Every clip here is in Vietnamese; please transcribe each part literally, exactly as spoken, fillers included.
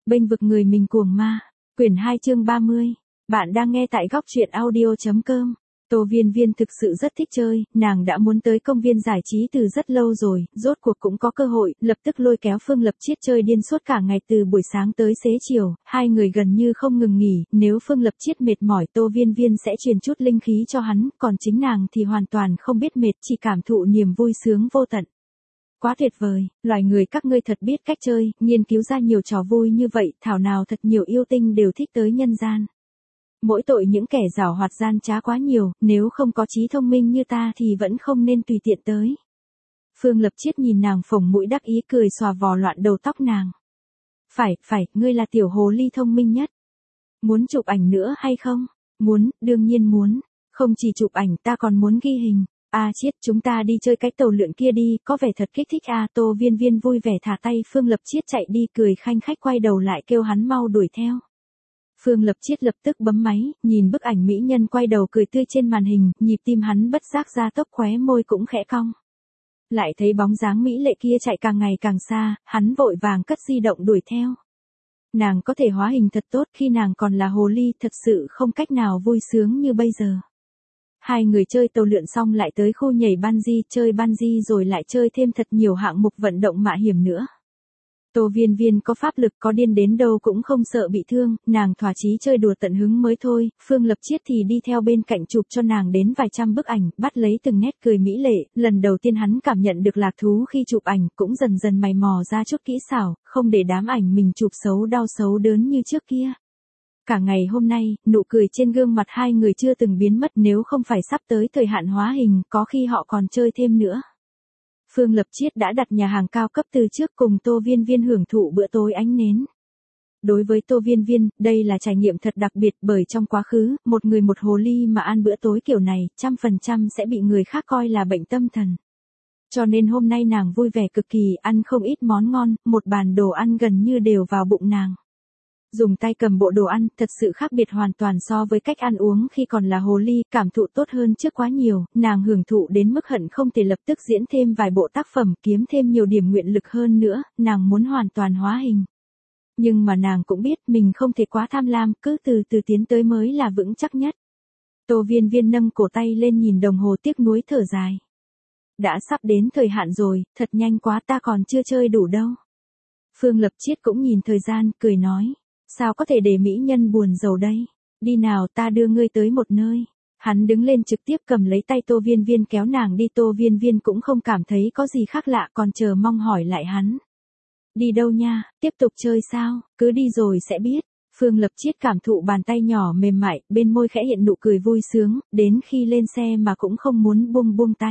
Bênh vực người mình cuồng ma. Quyển hai chương ba mươi. Bạn đang nghe tại góc truyện audio.com. Tô Viên Viên thực sự rất thích chơi, nàng đã muốn tới công viên giải trí từ rất lâu rồi, rốt cuộc cũng có cơ hội, lập tức lôi kéo Phương Lập Chiết chơi điên suốt cả ngày từ buổi sáng tới xế chiều, hai người gần như không ngừng nghỉ, nếu Phương Lập Chiết mệt mỏi Tô Viên Viên sẽ truyền chút linh khí cho hắn, còn chính nàng thì hoàn toàn không biết mệt, chỉ cảm thụ niềm vui sướng vô tận. Quá tuyệt vời, loài người các ngươi thật biết cách chơi, nghiên cứu ra nhiều trò vui như vậy, thảo nào thật nhiều yêu tinh đều thích tới nhân gian. Mỗi tội những kẻ giảo hoạt gian trá quá nhiều, nếu không có trí thông minh như ta thì vẫn không nên tùy tiện tới. Phương Lập Chiết nhìn nàng phồng mũi đắc ý cười xòa vò loạn đầu tóc nàng. Phải, phải, ngươi là tiểu hồ ly thông minh nhất. Muốn chụp ảnh nữa hay không? Muốn, đương nhiên muốn. Không chỉ chụp ảnh ta còn muốn ghi hình. A à, Chiết, chúng ta đi chơi cái tàu lượn kia đi, có vẻ thật kích thích a. À, Tô Viên Viên vui vẻ thả tay Phương Lập Chiết chạy đi cười khanh khách quay đầu lại kêu hắn mau đuổi theo. Phương Lập Chiết lập tức bấm máy, nhìn bức ảnh mỹ nhân quay đầu cười tươi trên màn hình, nhịp tim hắn bất giác ra tốc khóe môi cũng khẽ cong. Lại thấy bóng dáng mỹ lệ kia chạy càng ngày càng xa, hắn vội vàng cất di động đuổi theo. Nàng có thể hóa hình thật tốt khi nàng còn là hồ ly, thật sự không cách nào vui sướng như bây giờ. Hai người chơi tàu lượn xong lại tới khu nhảy bungee, chơi bungee rồi lại chơi thêm thật nhiều hạng mục vận động mạo hiểm nữa. Tô Viên Viên có pháp lực có điên đến đâu cũng không sợ bị thương, nàng thỏa chí chơi đùa tận hứng mới thôi, Phương Lập Chiết thì đi theo bên cạnh chụp cho nàng đến vài trăm bức ảnh, bắt lấy từng nét cười mỹ lệ, lần đầu tiên hắn cảm nhận được lạc thú khi chụp ảnh, cũng dần dần mày mò ra chút kỹ xảo, không để đám ảnh mình chụp xấu đau xấu đớn như trước kia. Cả ngày hôm nay, nụ cười trên gương mặt hai người chưa từng biến mất, nếu không phải sắp tới thời hạn hóa hình, có khi họ còn chơi thêm nữa. Phương Lập Chiết đã đặt nhà hàng cao cấp từ trước cùng Tô Viên Viên hưởng thụ bữa tối ánh nến. Đối với Tô Viên Viên, đây là trải nghiệm thật đặc biệt bởi trong quá khứ, một người một hồ ly mà ăn bữa tối kiểu này, trăm phần trăm sẽ bị người khác coi là bệnh tâm thần. Cho nên hôm nay nàng vui vẻ cực kỳ, ăn không ít món ngon, một bàn đồ ăn gần như đều vào bụng nàng. Dùng tay cầm bộ đồ ăn, thật sự khác biệt hoàn toàn so với cách ăn uống khi còn là hồ ly, cảm thụ tốt hơn trước quá nhiều, nàng hưởng thụ đến mức hận không thể lập tức diễn thêm vài bộ tác phẩm, kiếm thêm nhiều điểm nguyện lực hơn nữa, nàng muốn hoàn toàn hóa hình. Nhưng mà nàng cũng biết mình không thể quá tham lam, cứ từ từ tiến tới mới là vững chắc nhất. Tô Viên Viên nâng cổ tay lên nhìn đồng hồ tiếc nuối thở dài. Đã sắp đến thời hạn rồi, thật nhanh quá ta còn chưa chơi đủ đâu. Phương Lập Chiết cũng nhìn thời gian, cười nói. Sao có thể để mỹ nhân buồn rầu đây? Đi nào ta đưa ngươi tới một nơi. Hắn đứng lên trực tiếp cầm lấy tay Tô Viên Viên kéo nàng đi. Tô Viên Viên cũng không cảm thấy có gì khác lạ còn chờ mong hỏi lại hắn. Đi đâu nha, tiếp tục chơi sao, cứ đi rồi sẽ biết. Phương Lập Chiết cảm thụ bàn tay nhỏ mềm mại, bên môi khẽ hiện nụ cười vui sướng, đến khi lên xe mà cũng không muốn buông buông tay.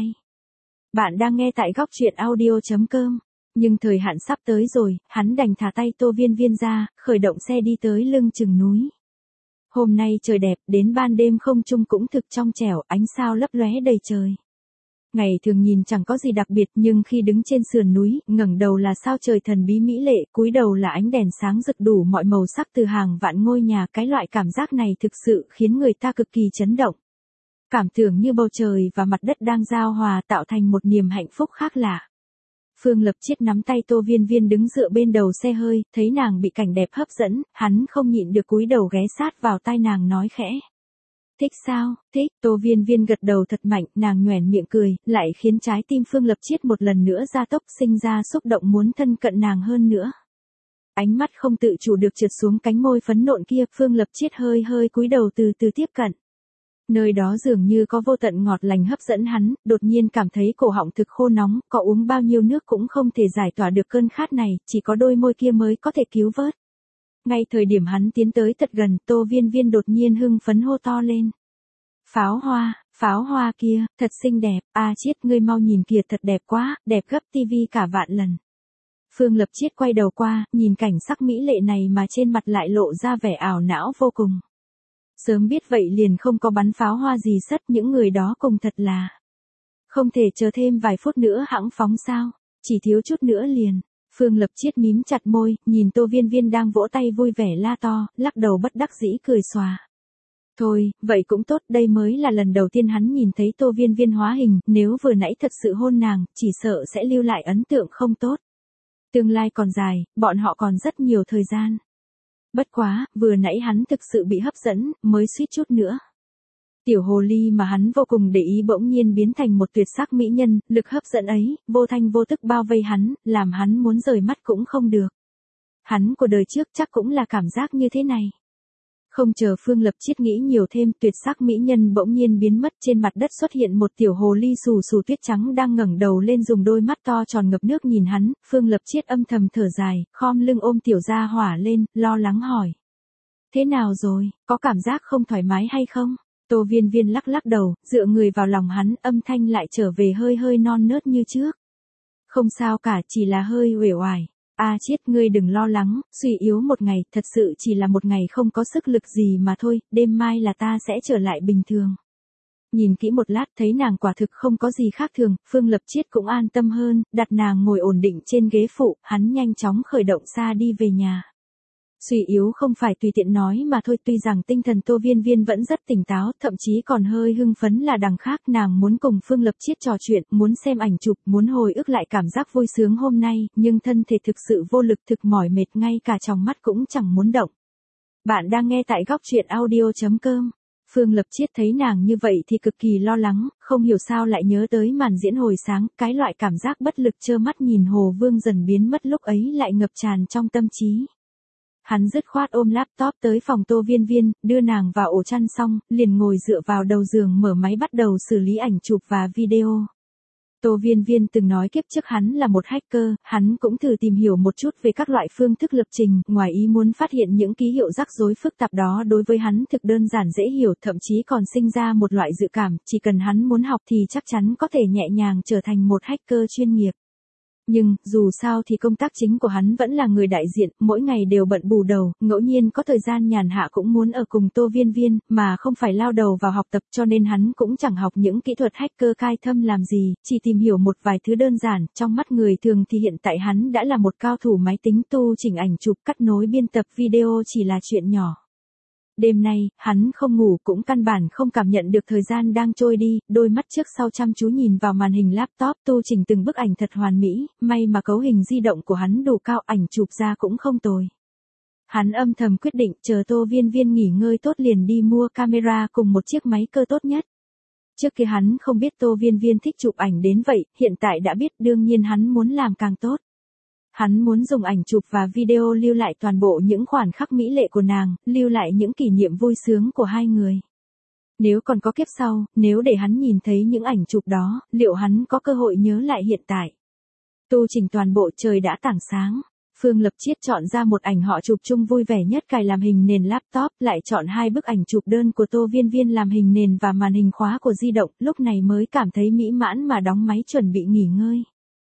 Bạn đang nghe tại góc truyện audio.com. Nhưng thời hạn sắp tới rồi, hắn đành thả tay Tô Viên Viên ra, khởi động xe đi tới lưng chừng núi. Hôm nay trời đẹp, đến ban đêm không trung cũng thực trong trẻo, ánh sao lấp lóe đầy trời. Ngày thường nhìn chẳng có gì đặc biệt nhưng khi đứng trên sườn núi, ngẩng đầu là sao trời thần bí mỹ lệ, cúi đầu là ánh đèn sáng rực đủ mọi màu sắc từ hàng vạn ngôi nhà, cái loại cảm giác này thực sự khiến người ta cực kỳ chấn động. Cảm tưởng như bầu trời và mặt đất đang giao hòa tạo thành một niềm hạnh phúc khác lạ. Phương Lập Chiết nắm tay Tô Viên Viên đứng dựa bên đầu xe hơi, thấy nàng bị cảnh đẹp hấp dẫn, hắn không nhịn được cúi đầu ghé sát vào tai nàng nói khẽ. Thích sao, thích, Tô Viên Viên gật đầu thật mạnh, nàng nhoẻn miệng cười, lại khiến trái tim Phương Lập Chiết một lần nữa gia tốc sinh ra xúc động muốn thân cận nàng hơn nữa. Ánh mắt không tự chủ được trượt xuống cánh môi phấn nộn kia, Phương Lập Chiết hơi hơi cúi đầu từ từ tiếp cận. Nơi đó dường như có vô tận ngọt lành hấp dẫn hắn, đột nhiên cảm thấy cổ họng thực khô nóng, có uống bao nhiêu nước cũng không thể giải tỏa được cơn khát này, chỉ có đôi môi kia mới có thể cứu vớt. Ngay thời điểm hắn tiến tới thật gần, Tô Viên Viên đột nhiên hưng phấn hô to lên. Pháo hoa, pháo hoa kia, thật xinh đẹp, a à, Chiết ngươi mau nhìn kìa thật đẹp quá, đẹp gấp tivi cả vạn lần. Phương Lập Chiết quay đầu qua, nhìn cảnh sắc mỹ lệ này mà trên mặt lại lộ ra vẻ ảo não vô cùng. Sớm biết vậy liền không có bắn pháo hoa gì sất, những người đó cùng thật là. Không thể chờ thêm vài phút nữa hẵng phóng sao, chỉ thiếu chút nữa liền. Phương Lập Chiết mím chặt môi, nhìn Tô Viên Viên đang vỗ tay vui vẻ la to, lắc đầu bất đắc dĩ cười xòa. Thôi, vậy cũng tốt, đây mới là lần đầu tiên hắn nhìn thấy Tô Viên Viên hóa hình, nếu vừa nãy thật sự hôn nàng, chỉ sợ sẽ lưu lại ấn tượng không tốt. Tương lai còn dài, bọn họ còn rất nhiều thời gian. Bất quá, vừa nãy hắn thực sự bị hấp dẫn, mới suýt chút nữa. Tiểu hồ ly mà hắn vô cùng để ý bỗng nhiên biến thành một tuyệt sắc mỹ nhân, lực hấp dẫn ấy, vô thanh vô tức bao vây hắn, làm hắn muốn rời mắt cũng không được. Hắn của đời trước chắc cũng là cảm giác như thế này. Không chờ Phương Lập Chiết nghĩ nhiều thêm, tuyệt sắc mỹ nhân bỗng nhiên biến mất, trên mặt đất xuất hiện một tiểu hồ ly xù xù tuyết trắng đang ngẩng đầu lên dùng đôi mắt to tròn ngập nước nhìn hắn, Phương Lập Chiết âm thầm thở dài, khom lưng ôm tiểu gia hỏa lên, lo lắng hỏi. Thế nào rồi, có cảm giác không thoải mái hay không? Tô Viên Viên lắc lắc đầu, dựa người vào lòng hắn, âm thanh lại trở về hơi hơi non nớt như trước. Không sao cả, chỉ là hơi uể oải. A à, Chiết, ngươi đừng lo lắng, suy yếu một ngày, thật sự chỉ là một ngày không có sức lực gì mà thôi, đêm mai là ta sẽ trở lại bình thường. Nhìn kỹ một lát thấy nàng quả thực không có gì khác thường, Phương Lập Chiết cũng an tâm hơn, đặt nàng ngồi ổn định trên ghế phụ, hắn nhanh chóng khởi động xa đi về nhà. Suy yếu không phải tùy tiện nói mà thôi, tuy rằng tinh thần Tô Viên Viên vẫn rất tỉnh táo, thậm chí còn hơi hưng phấn là đằng khác, nàng muốn cùng Phương Lập Chiết trò chuyện, muốn xem ảnh chụp, muốn hồi ức lại cảm giác vui sướng hôm nay, nhưng thân thể thực sự vô lực, thực mỏi mệt, ngay cả tròng mắt cũng chẳng muốn động. Bạn đang nghe tại góc truyện audio chấm com. Phương Lập Chiết thấy nàng như vậy thì cực kỳ lo lắng, không hiểu sao lại nhớ tới màn diễn hồi sáng, cái loại cảm giác bất lực trơ mắt nhìn Hồ Vương dần biến mất lúc ấy lại ngập tràn trong tâm trí. Hắn dứt khoát ôm laptop tới phòng Tô Viên Viên, đưa nàng vào ổ chăn xong, liền ngồi dựa vào đầu giường mở máy bắt đầu xử lý ảnh chụp và video. Tô Viên Viên từng nói kiếp trước hắn là một hacker, hắn cũng thử tìm hiểu một chút về các loại phương thức lập trình, ngoài ý muốn phát hiện những ký hiệu rắc rối phức tạp đó đối với hắn thực đơn giản dễ hiểu, thậm chí còn sinh ra một loại dự cảm, chỉ cần hắn muốn học thì chắc chắn có thể nhẹ nhàng trở thành một hacker chuyên nghiệp. Nhưng, dù sao thì công tác chính của hắn vẫn là người đại diện, mỗi ngày đều bận bù đầu, ngẫu nhiên có thời gian nhàn hạ cũng muốn ở cùng Tô Viên Viên, mà không phải lao đầu vào học tập, cho nên hắn cũng chẳng học những kỹ thuật hacker khai thâm làm gì, chỉ tìm hiểu một vài thứ đơn giản, trong mắt người thường thì hiện tại hắn đã là một cao thủ máy tính, tu chỉnh ảnh chụp, cắt nối biên tập video chỉ là chuyện nhỏ. Đêm nay, hắn không ngủ cũng căn bản không cảm nhận được thời gian đang trôi đi, đôi mắt trước sau chăm chú nhìn vào màn hình laptop tu chỉnh từng bức ảnh thật hoàn mỹ, may mà cấu hình di động của hắn đủ cao, ảnh chụp ra cũng không tồi. Hắn âm thầm quyết định chờ Tô Viên Viên nghỉ ngơi tốt liền đi mua camera cùng một chiếc máy cơ tốt nhất. Trước kia hắn không biết Tô Viên Viên thích chụp ảnh đến vậy, hiện tại đã biết, đương nhiên hắn muốn làm càng tốt. Hắn muốn dùng ảnh chụp và video lưu lại toàn bộ những khoảnh khắc mỹ lệ của nàng, lưu lại những kỷ niệm vui sướng của hai người. Nếu còn có kiếp sau, nếu để hắn nhìn thấy những ảnh chụp đó, liệu hắn có cơ hội nhớ lại hiện tại? Tu chỉnh toàn bộ, trời đã tảng sáng. Phương Lập Chiết chọn ra một ảnh họ chụp chung vui vẻ nhất cài làm hình nền laptop, lại chọn hai bức ảnh chụp đơn của Tô Viên Viên làm hình nền và màn hình khóa của di động, lúc này mới cảm thấy mỹ mãn mà đóng máy chuẩn bị nghỉ ngơi.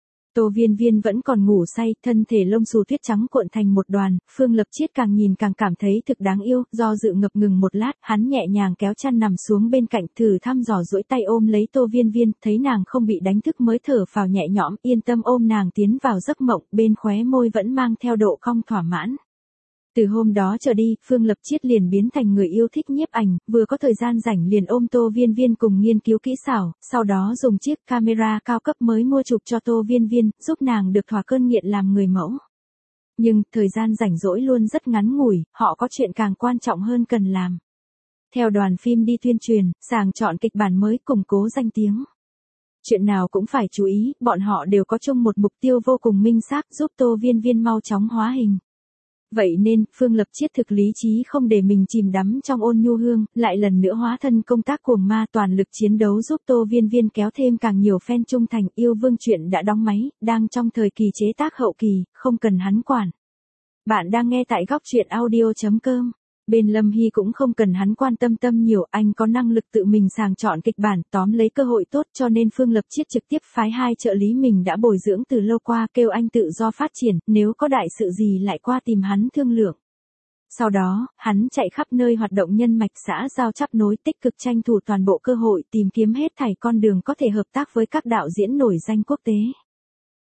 Tô Viên Viên vẫn còn ngủ say, thân thể lông xù tuyết trắng cuộn thành một đoàn, Phương Lập Chiết càng nhìn càng cảm thấy thực đáng yêu, do dự ngập ngừng một lát, hắn nhẹ nhàng kéo chăn nằm xuống bên cạnh, thử thăm dò duỗi tay ôm lấy Tô Viên Viên, thấy nàng không bị đánh thức mới thở phào nhẹ nhõm, yên tâm ôm nàng tiến vào giấc mộng, bên khóe môi vẫn mang theo độ cong thỏa mãn. Từ hôm đó trở đi, Phương Lập Chiết liền biến thành người yêu thích nhiếp ảnh, vừa có thời gian rảnh liền ôm Tô Viên Viên cùng nghiên cứu kỹ xảo, sau đó dùng chiếc camera cao cấp mới mua chụp cho Tô Viên Viên, giúp nàng được thỏa cơn nghiện làm người mẫu. Nhưng, thời gian rảnh rỗi luôn rất ngắn ngủi, họ có chuyện càng quan trọng hơn cần làm. Theo đoàn phim đi tuyên truyền, sàng chọn kịch bản mới, củng cố danh tiếng. Chuyện nào cũng phải chú ý, bọn họ đều có chung một mục tiêu vô cùng minh xác, giúp Tô Viên Viên mau chóng hóa hình. Vậy nên, Phương Lập Chiết thực lý trí không để mình chìm đắm trong ôn nhu hương, lại lần nữa hóa thân công tác cuồng ma, toàn lực chiến đấu giúp Tô Viên Viên kéo thêm càng nhiều fan trung thành. Yêu Vương truyện đã đóng máy, đang trong thời kỳ chế tác hậu kỳ, không cần hắn quản. Bạn đang nghe tại góc truyện audio chấm com. Bên Lâm Hy cũng không cần hắn quan tâm tâm nhiều, anh có năng lực tự mình sàng chọn kịch bản, tóm lấy cơ hội tốt, cho nên Phương Lập Chiết trực tiếp phái hai trợ lý mình đã bồi dưỡng từ lâu qua, kêu anh tự do phát triển, nếu có đại sự gì lại qua tìm hắn thương lượng. Sau đó, hắn chạy khắp nơi hoạt động nhân mạch xã giao chắp nối, tích cực tranh thủ toàn bộ cơ hội, tìm kiếm hết thảy con đường có thể hợp tác với các đạo diễn nổi danh quốc tế.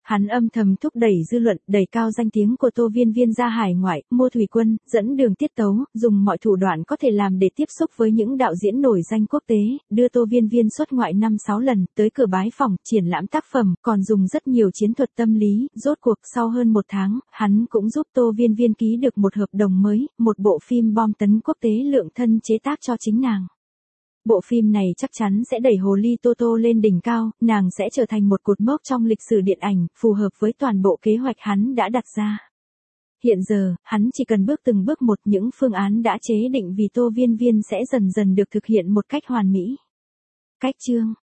Hắn âm thầm thúc đẩy dư luận, đẩy cao danh tiếng của Tô Viên Viên ra hải ngoại, mua thủy quân, dẫn đường tiết tấu, dùng mọi thủ đoạn có thể làm để tiếp xúc với những đạo diễn nổi danh quốc tế, đưa Tô Viên Viên xuất ngoại năm sáu lần, tới cửa bái phỏng, triển lãm tác phẩm, còn dùng rất nhiều chiến thuật tâm lý, rốt cuộc sau hơn một tháng, hắn cũng giúp Tô Viên Viên ký được một hợp đồng mới, một bộ phim bom tấn quốc tế lượng thân chế tác cho chính nàng. Bộ phim này chắc chắn sẽ đẩy hồ ly Tô Tô lên đỉnh cao, nàng sẽ trở thành một cột mốc trong lịch sử điện ảnh, phù hợp với toàn bộ kế hoạch hắn đã đặt ra. Hiện giờ, hắn chỉ cần bước từng bước một, những phương án đã chế định vì Tô Viên Viên sẽ dần dần được thực hiện một cách hoàn mỹ. Cách chương